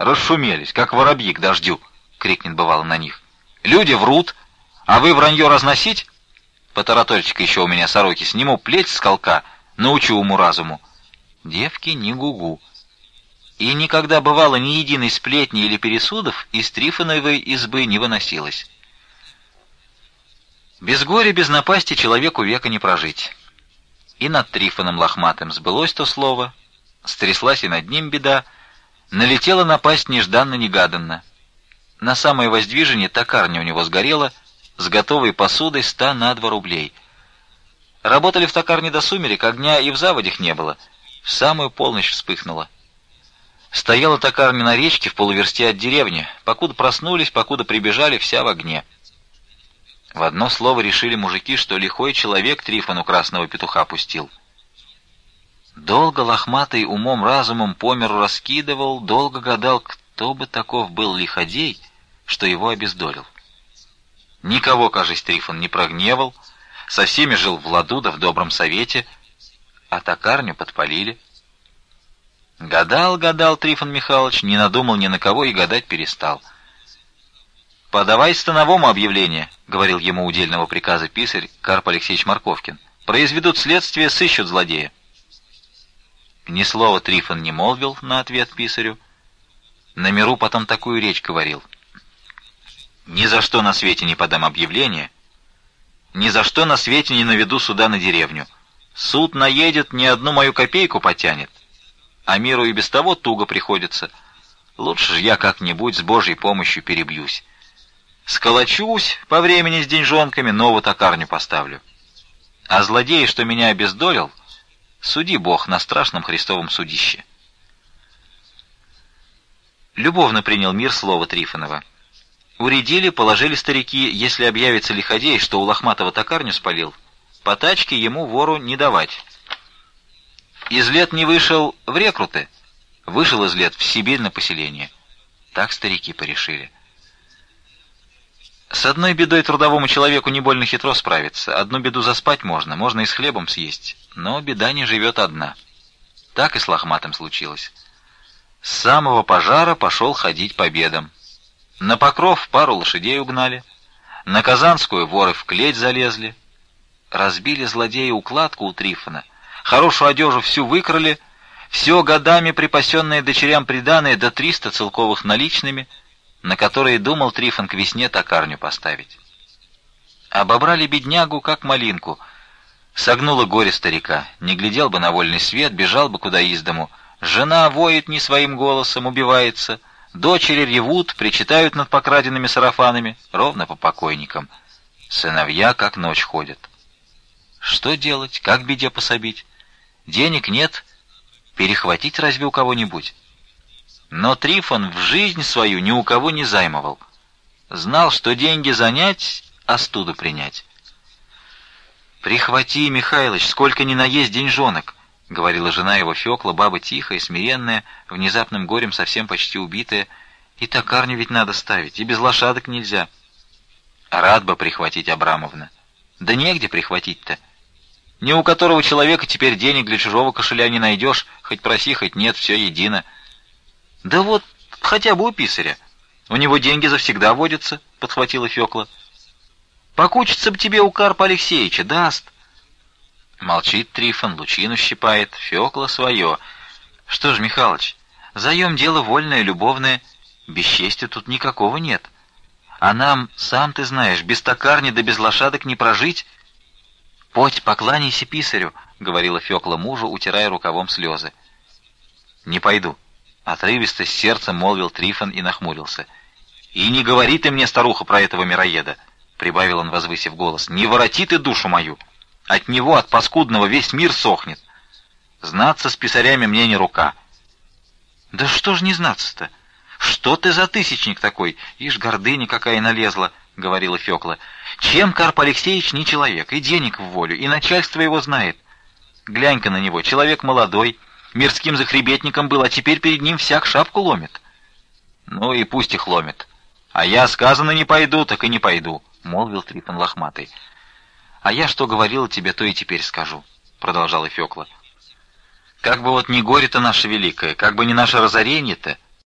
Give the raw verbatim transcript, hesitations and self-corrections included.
Расшумелись, как воробьи к дождю, крикнет бывало на них. Люди врут, а вы вранье разносить? Потараторчик еще у меня сороки, сниму плеть с колка, научу уму-разуму. Девки не гугу. И никогда бывало ни единой сплетни или пересудов из Трифоновой избы не выносилось. Без горя, без напасти человеку века не прожить. И над Трифоном лохматым сбылось то слово, стряслась и над ним беда, налетела напасть нежданно-негаданно. На самое воздвижение токарня у него сгорела, с готовой посудой ста на два рублей. Работали в токарне до сумерек, огня и в заводях не было. В самую полночь вспыхнуло. Стояла токарня на речке в полуверсте от деревни. Покуда проснулись, покуда прибежали, вся в огне. В одно слово решили мужики, что лихой человек Трифону красного петуха пустил. Долго лохматый умом-разумом по миру раскидывал, долго гадал, кто бы таков был лиходей, что его обездолил. Никого, кажется, Трифон не прогневал, со всеми жил в ладу да в добром совете, а токарню подпалили. Гадал, гадал Трифон Михайлович, не надумал ни на кого и гадать перестал. «Подавай становому объявление», — говорил ему удельного приказа писарь Карп Алексеевич Марковкин. «Произведут следствие, сыщут злодея». Ни слова Трифон не молвил на ответ писарю. На миру потом такую речь говорил: «Ни за что на свете не подам объявление, ни за что на свете не наведу суда на деревню. Суд наедет, ни одну мою копейку потянет, а миру и без того туго приходится. Лучше же я как-нибудь с Божьей помощью перебьюсь. Сколочусь по времени с деньжонками, новую токарню поставлю. А злодей, что меня обездолил, суди Бог на страшном Христовом судище». Любовно принял мир слово Трифонова. Уредили, положили старики, если объявится лиходей, что у лохматого токарню спалил, по тачке ему вору не давать. Из лет не вышел в рекруты, вышел из лет в Сибирь на поселение. Так старики порешили. С одной бедой трудовому человеку не больно хитро справиться. Одну беду заспать можно, можно и с хлебом съесть, но беда не живет одна. Так и с лохматым случилось. С самого пожара пошел ходить по бедам. На Покров пару лошадей угнали, на Казанскую воры в клеть залезли. Разбили злодеи укладку у Трифона, хорошую одежу всю выкрали, все годами припасенное дочерям приданое до триста целковых наличными, на которые думал Трифон к весне токарню поставить. Обобрали беднягу, как малинку. Согнуло горе старика, не глядел бы на вольный свет, бежал бы куда из дому. Жена воет не своим голосом, убивается. Дочери ревут, причитают над покраденными сарафанами, ровно по покойникам. Сыновья как ночь ходят. Что делать, как беде пособить? Денег нет, перехватить разве у кого-нибудь? Но Трифон в жизнь свою ни у кого не займовал. Знал, что деньги занять, а студу принять. «Прихвати, Михайлыч, сколько ни наесть деньжонок», — говорила жена его Фёкла, баба тихая, смиренная, внезапным горем совсем почти убитая. «И токарню ведь надо ставить, и без лошадок нельзя». «Рад бы прихватить, Абрамовна. Да негде прихватить-то. Ни у которого человека теперь денег для чужого кошеля не найдешь, хоть проси, хоть нет, все едино». «Да вот, хотя бы у писаря. У него деньги завсегда водятся», — подхватила Фёкла. «Покучиться б тебе у Карпа Алексеевича, даст». Молчит Трифон, лучину щипает, Фёкла свое. «Что ж, Михалыч, заем дело вольное, любовное, бесчестия тут никакого нет. А нам, сам ты знаешь, без токарни да без лошадок не прожить». «Подь, покланяйся писарю», — говорила Фёкла мужу, утирая рукавом слезы. «Не пойду», — отрывисто с сердцем молвил Трифон и нахмурился. «И не говори ты мне, старуха, про этого мироеда», — прибавил он, возвысив голос. «Не вороти ты душу мою. От него, от паскудного, весь мир сохнет. Знаться с писарями мне не рука». «Да что ж не знаться-то? Что ты за тысячник такой? Ишь, гордыня какая налезла», — говорила Фёкла. «Чем Карп Алексеевич не человек? И денег в волю, и начальство его знает. Глянь-ка на него, человек молодой, мирским захребетником был, а теперь перед ним всяк шапку ломит». «Ну и пусть их ломит. А я, сказано, не пойду, так и не пойду», — молвил Трифон лохматый. «А я что говорила тебе, то и теперь скажу», — продолжала Фёкла. «Как бы вот не горе-то наше великое, как бы не наше разорение-то,